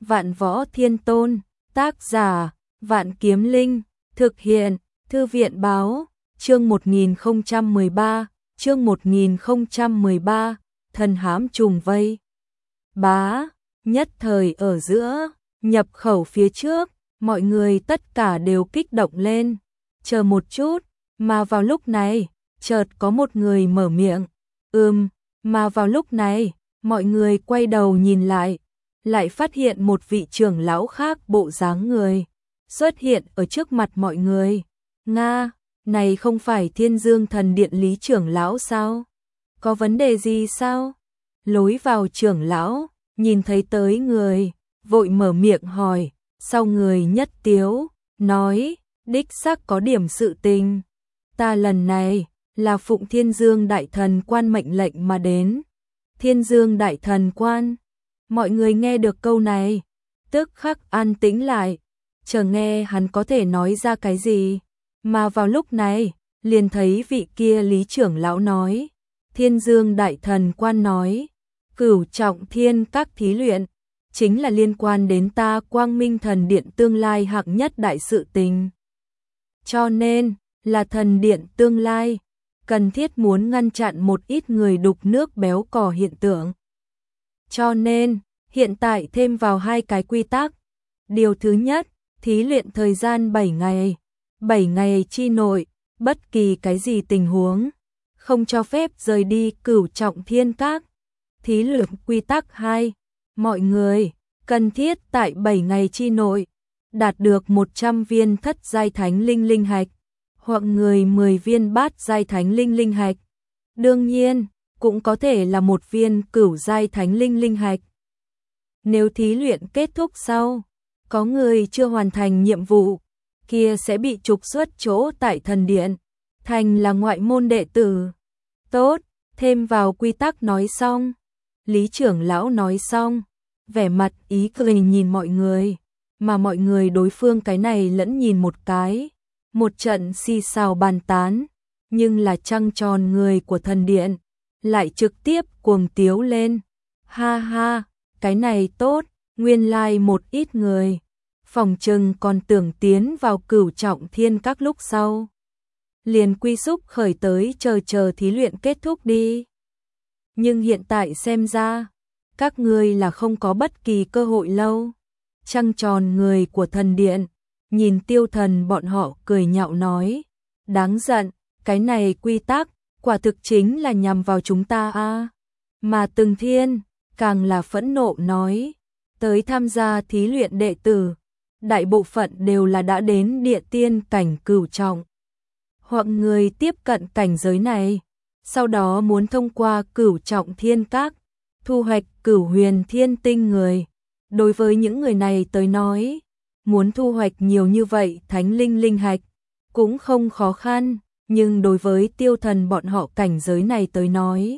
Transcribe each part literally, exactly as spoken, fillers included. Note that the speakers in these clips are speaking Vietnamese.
Vạn Võ Thiên Tôn, tác giả, Vạn Kiếm Linh, thực hiện, Thư viện báo, chương một nghìn không trăm mười ba, chương một nghìn không trăm mười ba, thần hám trùng vây. Bá, nhất thời ở giữa, nhập khẩu phía trước, mọi người tất cả đều kích động lên. Chờ một chút, mà vào lúc này, chợt có một người mở miệng. Ừm, mà vào lúc này, mọi người quay đầu nhìn lại, lại phát hiện một vị trưởng lão khác bộ dáng người xuất hiện ở trước mặt mọi người. Nga, này không phải Thiên Dương Thần Điện Lý trưởng lão sao? Có vấn đề gì sao? Lối vào trưởng lão, nhìn thấy tới người, vội mở miệng hỏi, sau người nhất tiếu, nói, đích xác có điểm sự tình. Ta lần này, là phụng Thiên Dương Đại Thần Quan mệnh lệnh mà đến. Thiên Dương Đại Thần Quan, mọi người nghe được câu này, tức khắc an tĩnh lại, chờ nghe hắn có thể nói ra cái gì. Mà vào lúc này, liền thấy vị kia Lý trưởng lão nói, Thiên Dương Đại Thần Quan nói, Cửu Trọng Thiên các thí luyện, chính là liên quan đến ta Quang Minh Thần Điện tương lai hạng nhất đại sự tình. Cho nên, là thần điện tương lai, cần thiết muốn ngăn chặn một ít người đục nước béo cò hiện tượng. Cho nên, hiện tại thêm vào hai cái quy tắc. Điều thứ nhất, thí luyện thời gian bảy ngày. bảy ngày chi nội, bất kỳ cái gì tình huống, không cho phép rời đi Cửu Trọng Thiên các. Thí luyện quy tắc hai, mọi người, cần thiết tại bảy ngày chi nội, đạt được một trăm viên thất giai thánh linh linh hạch, hoặc người mười viên bát giai thánh linh linh hạch. Đương nhiên, cũng có thể là một viên cửu giai thánh linh linh hạch. Nếu thí luyện kết thúc sau, có người chưa hoàn thành nhiệm vụ, kia sẽ bị trục xuất chỗ tại thần điện, thành là ngoại môn đệ tử. Tốt, thêm vào quy tắc nói xong. Lý trưởng lão nói xong, vẻ mặt ý cười nhìn mọi người, mà mọi người đối phương cái này lẫn nhìn một cái. Một trận xì xào bàn tán, nhưng là trăng tròn người của thần điện, lại trực tiếp cuồng tiếu lên. Ha ha, cái này tốt, nguyên lai like một ít người, phòng trừng còn tưởng tiến vào Cửu Trọng Thiên các lúc sau. Liền quy xúc khởi tới chờ chờ thí luyện kết thúc đi. Nhưng hiện tại xem ra, các ngươi là không có bất kỳ cơ hội lâu. Trăng tròn người của thần điện, nhìn Tiêu Thần bọn họ cười nhạo nói, đáng giận, cái này quy tắc, quả thực chính là nhằm vào chúng ta a. Mà Từng Thiên, càng là phẫn nộ nói, tới tham gia thí luyện đệ tử, đại bộ phận đều là đã đến địa tiên cảnh cửu trọng, hoặc người tiếp cận cảnh giới này, sau đó muốn thông qua Cửu Trọng Thiên các, thu hoạch Cửu Huyền Thiên Tinh người. Đối với những người này tới nói, muốn thu hoạch nhiều như vậy thánh linh linh hạch cũng không khó khăn, nhưng đối với Tiêu Thần bọn họ cảnh giới này tới nói,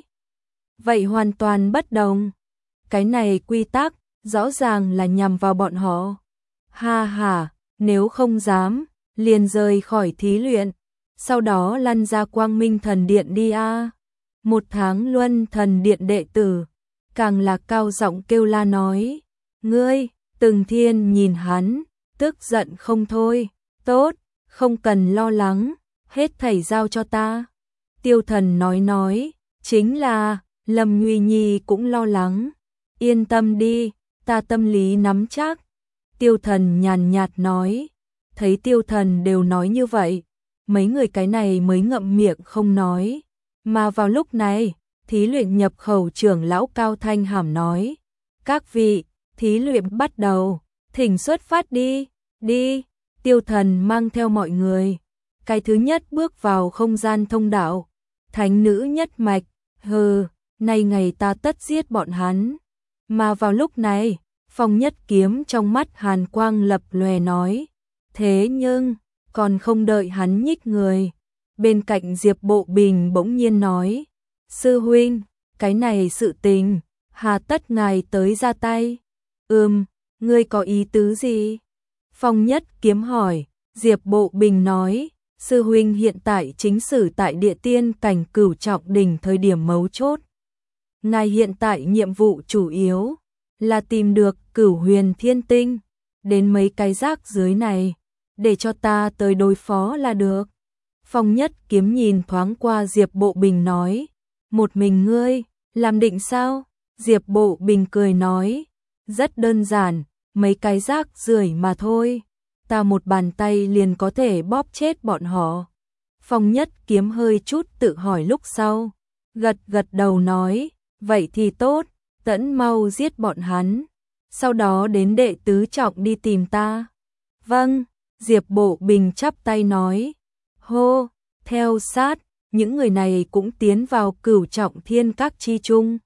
vậy hoàn toàn bất đồng. Cái này quy tắc rõ ràng là nhằm vào bọn họ. Ha ha, nếu không dám, liền rời khỏi thí luyện, sau đó lăn ra Quang Minh Thần Điện đi a. Một tháng luân thần điện đệ tử, càng là cao giọng kêu la nói, ngươi. Từng Thiên nhìn hắn, tức giận không thôi, tốt, không cần lo lắng, hết thảy giao cho ta. Tiêu Thần nói nói, chính là, Lâm Nguy Nhi cũng lo lắng, yên tâm đi, ta tâm lý nắm chắc. Tiêu Thần nhàn nhạt nói, thấy Tiêu Thần đều nói như vậy, mấy người cái này mới ngậm miệng không nói. Mà vào lúc này, thí luyện nhập khẩu trưởng lão Cao Thanh Hàm nói, các vị, thí luyện bắt đầu, thỉnh xuất phát đi, đi. Tiêu Thần mang theo mọi người, cái thứ nhất bước vào không gian thông đạo, thánh nữ nhất mạch, hừ, nay ngày ta tất giết bọn hắn. Mà vào lúc này, Phong Nhất Kiếm trong mắt hàn quang lập lòe nói, thế nhưng, còn không đợi hắn nhích người, bên cạnh Diệp Bộ Bình bỗng nhiên nói, sư huynh, cái này sự tình, hà tất ngài tới ra tay. Ừm, ngươi có ý tứ gì? Phong Nhất Kiếm hỏi. Diệp Bộ Bình nói, sư huynh hiện tại chính xử tại địa tiên cảnh cửu trọng đỉnh thời điểm mấu chốt. Ngài hiện tại nhiệm vụ chủ yếu là tìm được Cửu Huyền Thiên Tinh, đến mấy cái rác dưới này, để cho ta tới đối phó là được. Phong Nhất Kiếm nhìn thoáng qua Diệp Bộ Bình nói, một mình ngươi, làm định sao? Diệp Bộ Bình cười nói, rất đơn giản, mấy cái rác rưởi mà thôi, ta một bàn tay liền có thể bóp chết bọn họ. Phong Nhất Kiếm hơi chút tự hỏi lúc sau, gật gật đầu nói, vậy thì tốt, tẫn mau giết bọn hắn, sau đó đến đệ tứ trọng đi tìm ta. Vâng, Diệp Bộ Bình chắp tay nói, hô, theo sát, những người này cũng tiến vào Cửu Trọng Thiên Các chi chung.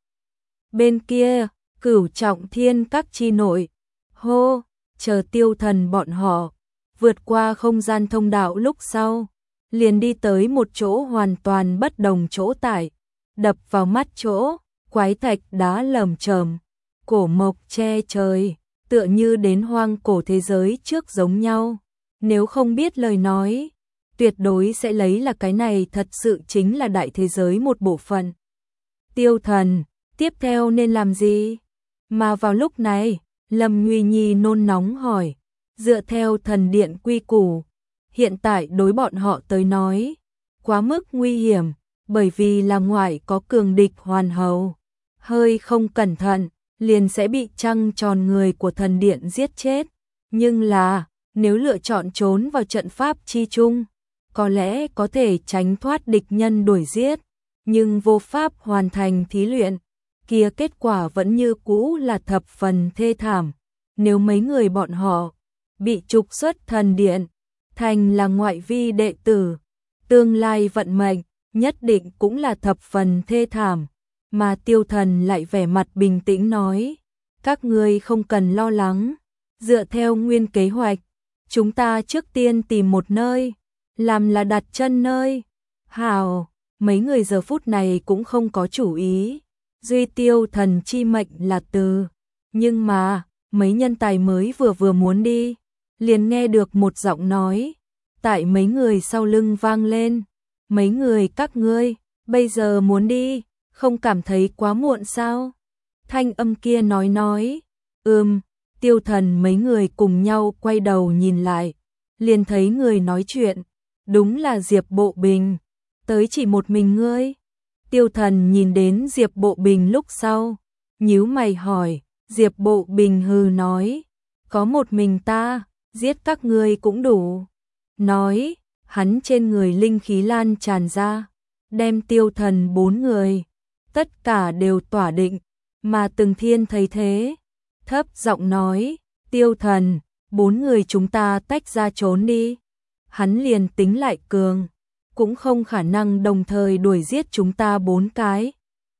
Bên kia, Cửu Trọng Thiên Các chi nội, hô, chờ Tiêu Thần bọn họ vượt qua không gian thông đạo lúc sau, liền đi tới một chỗ hoàn toàn bất đồng chỗ tại, đập vào mắt chỗ, quái thạch đá lởm chởm, cổ mộc che trời, tựa như đến hoang cổ thế giới trước giống nhau. Nếu không biết lời nói, tuyệt đối sẽ lấy là cái này thật sự chính là đại thế giới một bộ phận. Tiêu Thần, tiếp theo nên làm gì? Mà vào lúc này, Lâm Nguy Nhi nôn nóng hỏi, dựa theo thần điện quy củ, hiện tại đối bọn họ tới nói, quá mức nguy hiểm, bởi vì là ngoại có cường địch hoàn hầu, hơi không cẩn thận, liền sẽ bị trăng tròn người của thần điện giết chết. Nhưng là, nếu lựa chọn trốn vào trận pháp chi chung, có lẽ có thể tránh thoát địch nhân đuổi giết, nhưng vô pháp hoàn thành thí luyện, kia kết quả vẫn như cũ là thập phần thê thảm. Nếu mấy người bọn họ bị trục xuất thần điện, thành là ngoại vi đệ tử, tương lai vận mệnh nhất định cũng là thập phần thê thảm. Mà Tiêu Thần lại vẻ mặt bình tĩnh nói, các ngươi không cần lo lắng, dựa theo nguyên kế hoạch, chúng ta trước tiên tìm một nơi, làm là đặt chân nơi. Hào, mấy người giờ phút này cũng không có chủ ý, duy Tiêu Thần chi mệnh là từ, nhưng mà, mấy nhân tài mới vừa vừa muốn đi, liền nghe được một giọng nói, tại mấy người sau lưng vang lên, mấy người các ngươi, bây giờ muốn đi, không cảm thấy quá muộn sao? Thanh âm kia nói nói, ừm, Tiêu Thần mấy người cùng nhau quay đầu nhìn lại, liền thấy người nói chuyện, đúng là Diệp Bộ Bình, tới chỉ một mình ngươi. Tiêu Thần nhìn đến Diệp Bộ Bình lúc sau, nhíu mày hỏi, Diệp Bộ Bình hừ nói, có một mình ta, giết các ngươi cũng đủ. Nói, hắn trên người linh khí lan tràn ra, đem Tiêu Thần bốn người, tất cả đều tỏa định, mà Từng Thiên thấy thế, thấp giọng nói, Tiêu Thần, bốn người chúng ta tách ra trốn đi. Hắn liền tính lại cường, cũng không khả năng đồng thời đuổi giết chúng ta bốn cái.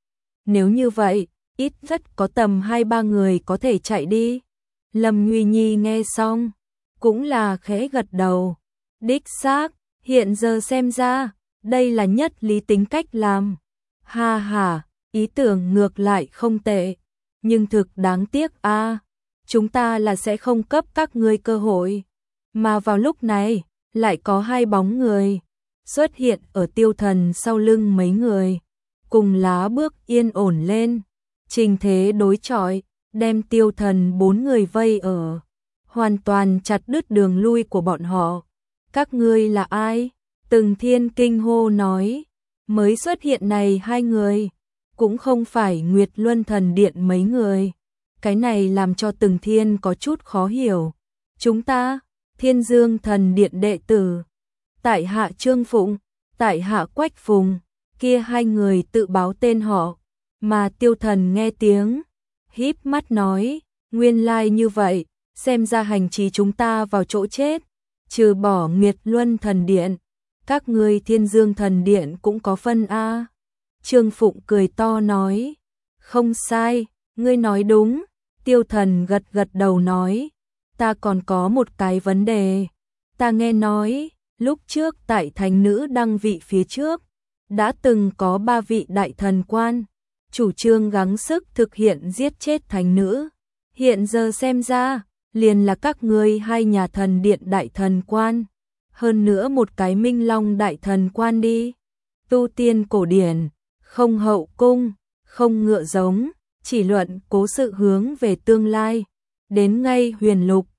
Nếu như vậy, ít nhất có tầm hai ba người có thể chạy đi. Lâm Nguy Nhi nghe xong, cũng là khẽ gật đầu. Đích xác, hiện giờ xem ra, đây là nhất lý tính cách làm. Ha ha, ý tưởng ngược lại không tệ, nhưng thực đáng tiếc a, chúng ta là sẽ không cấp các ngươi cơ hội. Mà vào lúc này, lại có hai bóng người xuất hiện ở Tiêu Thần sau lưng mấy người, cùng lá bước yên ổn lên, trình thế đối chọi, đem Tiêu Thần bốn người vây ở, hoàn toàn chặt đứt đường lui của bọn họ. Các ngươi là ai? Từng Thiên kinh hô nói, mới xuất hiện này hai người, cũng không phải Nguyệt Luân Thần Điện mấy người. Cái này làm cho Từng Thiên có chút khó hiểu. Chúng ta, Thiên Dương Thần Điện đệ tử, tại hạ Trương Phụng, tại hạ Quách Phùng, kia hai người tự báo tên họ, mà Tiêu Thần nghe tiếng, híp mắt nói, nguyên lai like như vậy, xem ra hành trì chúng ta vào chỗ chết, trừ bỏ Nguyệt Luân Thần Điện, các ngươi Thiên Dương Thần Điện cũng có phân a. Trương Phụng cười to nói, không sai, ngươi nói đúng. Tiêu Thần gật gật đầu nói, ta còn có một cái vấn đề, ta nghe nói, lúc trước tại thánh nữ đăng vị phía trước, đã từng có ba vị đại thần quan, chủ trương gắng sức thực hiện giết chết thánh nữ, hiện giờ xem ra, liền là các ngươi hai nhà thần điện đại thần quan, hơn nữa một cái Minh Long đại thần quan đi. Tu tiên cổ điển, không hậu cung, không ngựa giống, chỉ luận cố sự hướng về tương lai. Đến ngay huyền lục,